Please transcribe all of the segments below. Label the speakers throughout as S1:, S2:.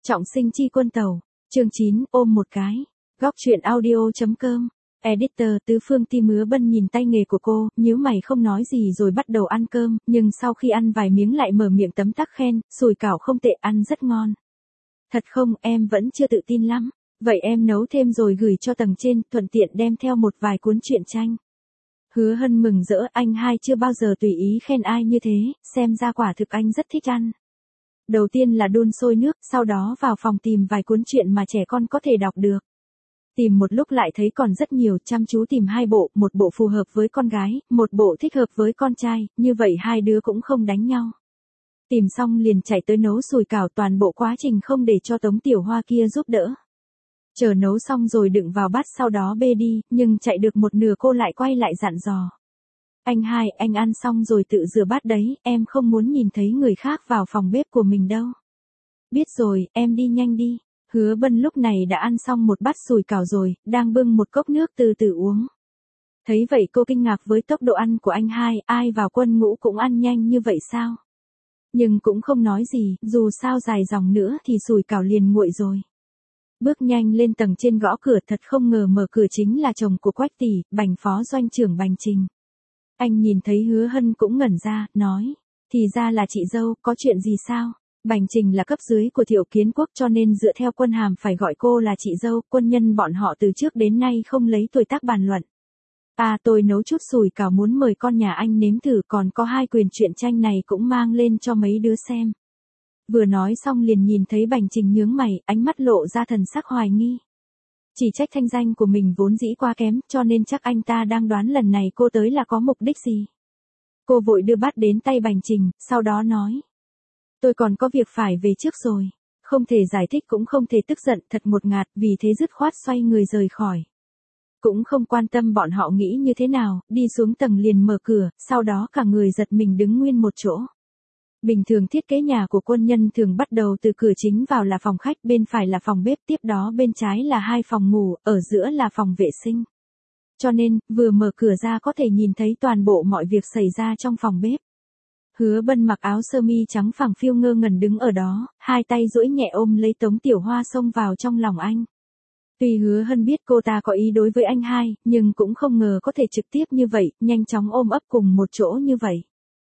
S1: Trọng sinh chi quân tàu, chương 9, ôm một cái. Góc truyện audio.com. Editor Tứ Phương Ti Mứa Bân nhìn tay nghề của cô, nhíu mày không nói gì rồi bắt đầu ăn cơm, nhưng sau khi ăn vài miếng lại mở miệng tấm tắc khen, sủi cảo không tệ, ăn rất ngon. Thật không, em vẫn chưa tự tin lắm. Vậy em nấu thêm rồi gửi cho tầng trên, thuận tiện đem theo một vài cuốn truyện tranh. Hứa Hân mừng rỡ, anh hai chưa bao giờ tùy ý khen ai như thế, xem ra quả thực anh rất thích ăn. Đầu tiên là đun sôi nước, sau đó vào phòng tìm vài cuốn truyện mà trẻ con có thể đọc được. Tìm một lúc lại thấy còn rất nhiều, chăm chú tìm 2 bộ, một bộ phù hợp với con gái, một bộ thích hợp với con trai, như vậy hai đứa cũng không đánh nhau. Tìm xong liền chạy tới nấu sủi cảo, toàn bộ quá trình không để cho Tống Tiểu Hoa kia giúp đỡ. Chờ nấu xong rồi đựng vào bát sau đó bê đi, nhưng chạy được một nửa cô lại quay lại dặn dò. Anh hai, anh ăn xong rồi tự rửa bát đấy, em không muốn nhìn thấy người khác vào phòng bếp của mình đâu. Biết rồi, em đi nhanh đi. Hứa Bân lúc này đã ăn xong một bát sủi cảo rồi, đang bưng một cốc nước từ từ uống. Thấy vậy cô kinh ngạc với tốc độ ăn của anh hai, ai vào quân ngũ cũng ăn nhanh như vậy sao? Nhưng cũng không nói gì, dù sao dài dòng nữa thì sủi cảo liền nguội rồi. Bước nhanh lên tầng trên gõ cửa, thật không ngờ mở cửa chính là chồng của Quách tỷ, Bành phó doanh trưởng Bành Trình. Anh nhìn thấy Hứa Hân cũng ngẩn ra, nói, thì ra là chị dâu, có chuyện gì sao? Bành Trình là cấp dưới của Thiệu Kiến Quốc cho nên dựa theo quân hàm phải gọi cô là chị dâu, quân nhân bọn họ từ trước đến nay không lấy tuổi tác bàn luận. À, tôi nấu chút sủi cảo muốn mời con nhà anh nếm thử, còn có 2 quyển truyện tranh này cũng mang lên cho mấy đứa xem. Vừa nói xong liền nhìn thấy Bành Trình nhướng mày, ánh mắt lộ ra thần sắc hoài nghi. Chỉ trách thanh danh của mình vốn dĩ quá kém, cho nên chắc anh ta đang đoán lần này cô tới là có mục đích gì. Cô vội đưa bát đến tay Bành Trình, sau đó nói. Tôi còn có việc phải về trước rồi. Không thể giải thích cũng không thể tức giận, thật một ngạt, vì thế dứt khoát xoay người rời khỏi. Cũng không quan tâm bọn họ nghĩ như thế nào, đi xuống tầng liền mở cửa, sau đó cả người giật mình đứng nguyên một chỗ. Bình thường thiết kế nhà của quân nhân thường bắt đầu từ cửa chính vào là phòng khách, bên phải là phòng bếp, tiếp đó bên trái là 2 phòng ngủ, ở giữa là phòng vệ sinh. Cho nên, vừa mở cửa ra có thể nhìn thấy toàn bộ mọi việc xảy ra trong phòng bếp. Hứa Bân mặc áo sơ mi trắng phẳng phiu ngơ ngẩn đứng ở đó, 2 tay duỗi nhẹ ôm lấy Tống Tiểu Hoa xông vào trong lòng anh. Tuy Hứa Hân biết cô ta có ý đối với anh hai, nhưng cũng không ngờ có thể trực tiếp như vậy, nhanh chóng ôm ấp cùng một chỗ như vậy.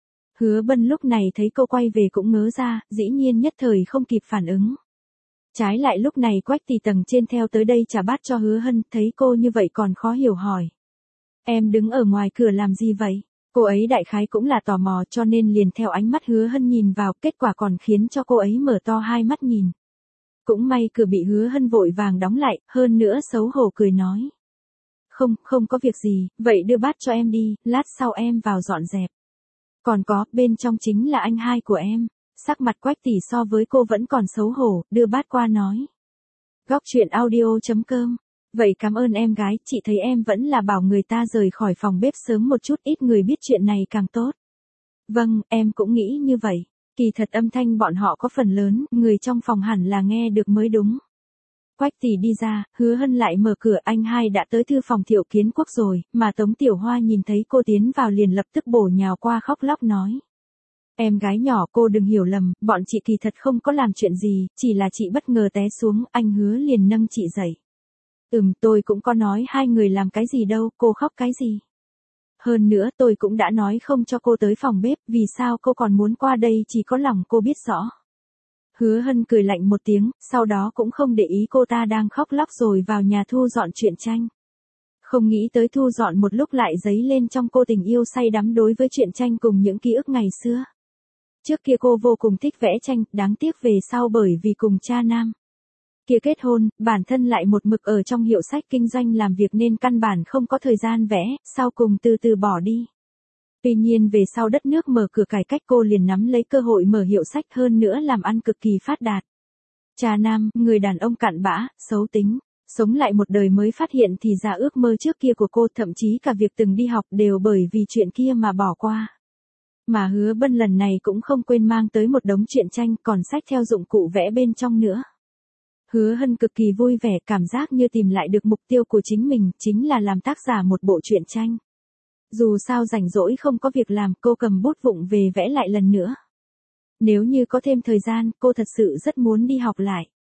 S1: Hứa Bân lúc này thấy cô quay về cũng ngớ ra, dĩ nhiên nhất thời không kịp phản ứng. Trái lại lúc này Quách tỷ tầng trên theo tới đây trả bát cho Hứa Hân, thấy cô như vậy còn khó hiểu hỏi. Em đứng ở ngoài cửa làm gì vậy? Cô ấy đại khái cũng là tò mò cho nên liền theo ánh mắt Hứa Hân nhìn vào, kết quả còn khiến cho cô ấy mở to 2 mắt nhìn. Cũng may cửa bị Hứa Hân vội vàng đóng lại, hơn nữa xấu hổ cười nói. Không có việc gì, vậy đưa bát cho em đi, lát sau em vào dọn dẹp. Còn có, bên trong chính là anh hai của em. Sắc mặt Quách tỷ so với cô vẫn còn xấu hổ, đưa bát qua nói. Góc truyện audio.com. Vậy cảm ơn em gái, chị thấy em vẫn là bảo người ta rời khỏi phòng bếp sớm một chút, ít người biết chuyện này càng tốt. Vâng, em cũng nghĩ như vậy. Kỳ thật âm thanh bọn họ có phần lớn, người trong phòng hẳn là nghe được mới đúng. Quách tỷ đi ra, Hứa Hân lại mở cửa, anh hai đã tới thư phòng Thiệu Kiến Quốc rồi, mà Tống Tiểu Hoa nhìn thấy cô tiến vào liền lập tức bổ nhào qua khóc lóc nói. Em gái nhỏ, cô đừng hiểu lầm, bọn chị kỳ thật không có làm chuyện gì, chỉ là chị bất ngờ té xuống, anh Hứa liền nâng chị dậy. Tôi cũng có nói 2 người làm cái gì đâu, cô khóc cái gì. Hơn nữa tôi cũng đã nói không cho cô tới phòng bếp, vì sao cô còn muốn qua đây, chỉ có lòng cô biết rõ. Hứa Hân cười lạnh một tiếng, sau đó cũng không để ý cô ta đang khóc lóc rồi vào nhà thu dọn truyện tranh. Không nghĩ tới thu dọn một lúc lại dấy lên trong cô tình yêu say đắm đối với truyện tranh cùng những ký ức ngày xưa. Trước kia cô vô cùng thích vẽ tranh, đáng tiếc về sau bởi vì cùng cha nam kia kết hôn, bản thân lại một mực ở trong hiệu sách kinh doanh làm việc nên căn bản không có thời gian vẽ, sau cùng từ từ bỏ đi. Tuy nhiên về sau đất nước mở cửa cải cách cô liền nắm lấy cơ hội mở hiệu sách, hơn nữa làm ăn cực kỳ phát đạt. Cha nam, người đàn ông cặn bã, xấu tính, sống lại một đời mới phát hiện thì ra ước mơ trước kia của cô, thậm chí cả việc từng đi học đều bởi vì chuyện kia mà bỏ qua. Mà Hứa Bân lần này cũng không quên mang tới một đống truyện tranh, còn xách theo dụng cụ vẽ bên trong nữa. Hứa Hân cực kỳ vui vẻ, cảm giác như tìm lại được mục tiêu của chính mình, chính là làm tác giả một bộ truyện tranh. Dù sao rảnh rỗi không có việc làm, cô cầm bút vụng về vẽ lại lần nữa. Nếu như có thêm thời gian, cô thật sự rất muốn đi học lại.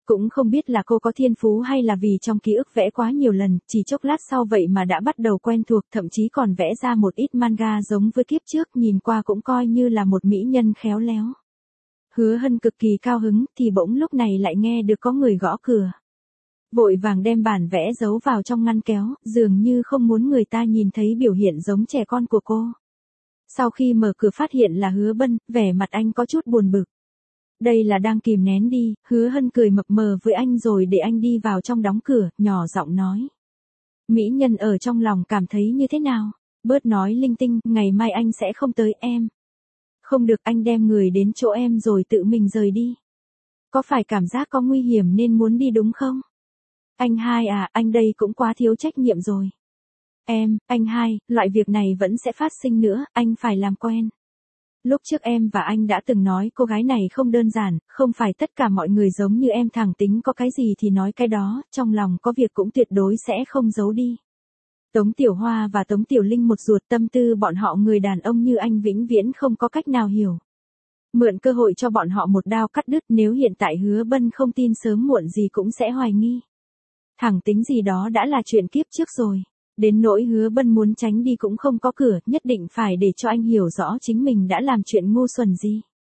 S1: Cũng không biết là cô có thiên phú hay là vì trong ký ức vẽ quá nhiều lần, chỉ chốc lát sau vậy mà đã bắt đầu quen thuộc, thậm chí còn vẽ ra một ít manga giống với kiếp trước, nhìn qua cũng coi như là một mỹ nhân khéo léo. Hứa Hân cực kỳ cao hứng, thì bỗng lúc này lại nghe được có người gõ cửa. Vội vàng đem bản vẽ giấu vào trong ngăn kéo, dường như không muốn người ta nhìn thấy biểu hiện giống trẻ con của cô. Sau khi mở cửa phát hiện là Hứa Bân, vẻ mặt anh có chút buồn bực. Đây là đang kìm nén đi, Hứa Hân cười mập mờ với anh rồi để anh đi vào trong đóng cửa, nhỏ giọng nói. Mỹ nhân ở trong lòng cảm thấy như thế nào? Bớt nói linh tinh, ngày mai anh sẽ không tới em. Không được, anh đem người đến chỗ em rồi tự mình rời đi. Có phải cảm giác có nguy hiểm nên muốn đi đúng không? Anh hai à, anh đây cũng quá thiếu trách nhiệm rồi. Anh hai, loại việc này vẫn sẽ phát sinh nữa, anh phải làm quen. Lúc trước em và anh đã từng nói cô gái này không đơn giản, không phải tất cả mọi người giống như em, thẳng tính có cái gì thì nói cái đó, trong lòng có việc cũng tuyệt đối sẽ không giấu đi. Tống Tiểu Hoa và Tống Tiểu Linh một ruột, tâm tư bọn họ người đàn ông như anh vĩnh viễn không có cách nào hiểu. Mượn cơ hội cho bọn họ một đao cắt đứt, nếu hiện tại Hứa Bân không tin sớm muộn gì cũng sẽ hoài nghi. Thẳng tính gì đó đã là chuyện kiếp trước rồi. Đến nỗi Hứa Bân muốn tránh đi cũng không có cửa, nhất định phải để cho anh hiểu rõ chính mình đã làm chuyện ngu xuẩn gì.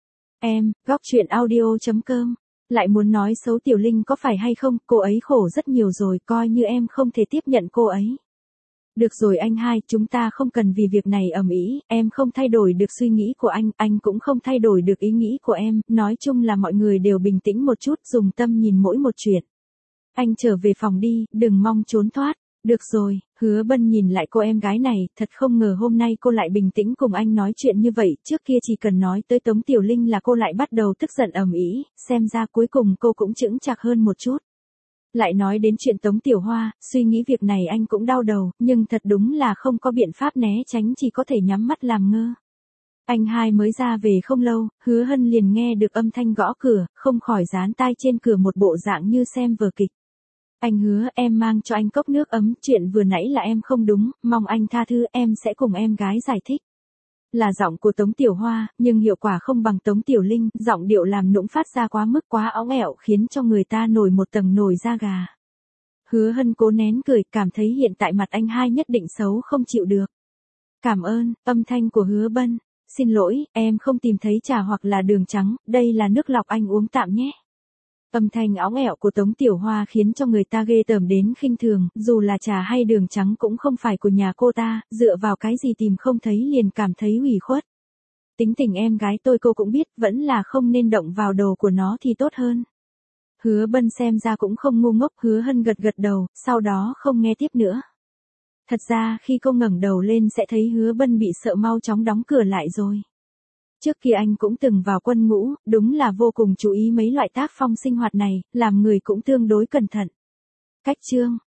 S1: Góc truyện audio.com. Lại muốn nói xấu Tiểu Linh có phải hay không, cô ấy khổ rất nhiều rồi, coi như em không thể tiếp nhận cô ấy. Được rồi anh hai, chúng ta không cần vì việc này ầm ĩ, em không thay đổi được suy nghĩ của anh cũng không thay đổi được ý nghĩ của em, nói chung là mọi người đều bình tĩnh một chút, dùng tâm nhìn mỗi một chuyện. Anh trở về phòng đi, đừng mong trốn thoát. Được rồi, Hứa Bân nhìn lại cô em gái này, thật không ngờ hôm nay cô lại bình tĩnh cùng anh nói chuyện như vậy, trước kia chỉ cần nói tới Tống Tiểu Linh là cô lại bắt đầu tức giận ầm ĩ, xem ra cuối cùng cô cũng chững chạc hơn một chút. Lại nói đến chuyện Tống Tiểu Hoa, suy nghĩ việc này anh cũng đau đầu, nhưng thật đúng là không có biện pháp né tránh, chỉ có thể nhắm mắt làm ngơ. Anh hai mới ra về không lâu, Hứa Hân liền nghe được âm thanh gõ cửa, không khỏi dán tai trên cửa một bộ dạng như xem vở kịch. Anh Hứa, em mang cho anh cốc nước ấm, chuyện vừa nãy là em không đúng, mong anh tha thứ, em sẽ cùng em gái giải thích. Là giọng của Tống Tiểu Hoa, nhưng hiệu quả không bằng Tống Tiểu Linh, giọng điệu làm nũng phát ra quá mức quá óng ẻo khiến cho người ta nổi một tầng nổi da gà. Hứa Hân cố nén cười, cảm thấy hiện tại mặt anh hai nhất định xấu không chịu được. Cảm ơn, âm thanh của Hứa Bân. Xin lỗi, em không tìm thấy trà hoặc là đường trắng, đây là nước lọc anh uống tạm nhé. Âm thanh óng ẻo của Tống Tiểu Hoa khiến cho người ta ghê tởm đến khinh thường, dù là trà hay đường trắng cũng không phải của nhà cô ta, dựa vào cái gì tìm không thấy liền cảm thấy ủy khuất. Tính tình em gái tôi cô cũng biết, vẫn là không nên động vào đồ của nó thì tốt hơn. Hứa Bân xem ra cũng không ngu ngốc, Hứa Hân gật gật đầu, sau đó không nghe tiếp nữa. Thật ra khi cô ngẩng đầu lên sẽ thấy Hứa Bân bị sợ mau chóng đóng cửa lại rồi. Trước kia anh cũng từng vào quân ngũ, đúng là vô cùng chú ý mấy loại tác phong sinh hoạt này, làm người cũng tương đối cẩn thận. Cách chương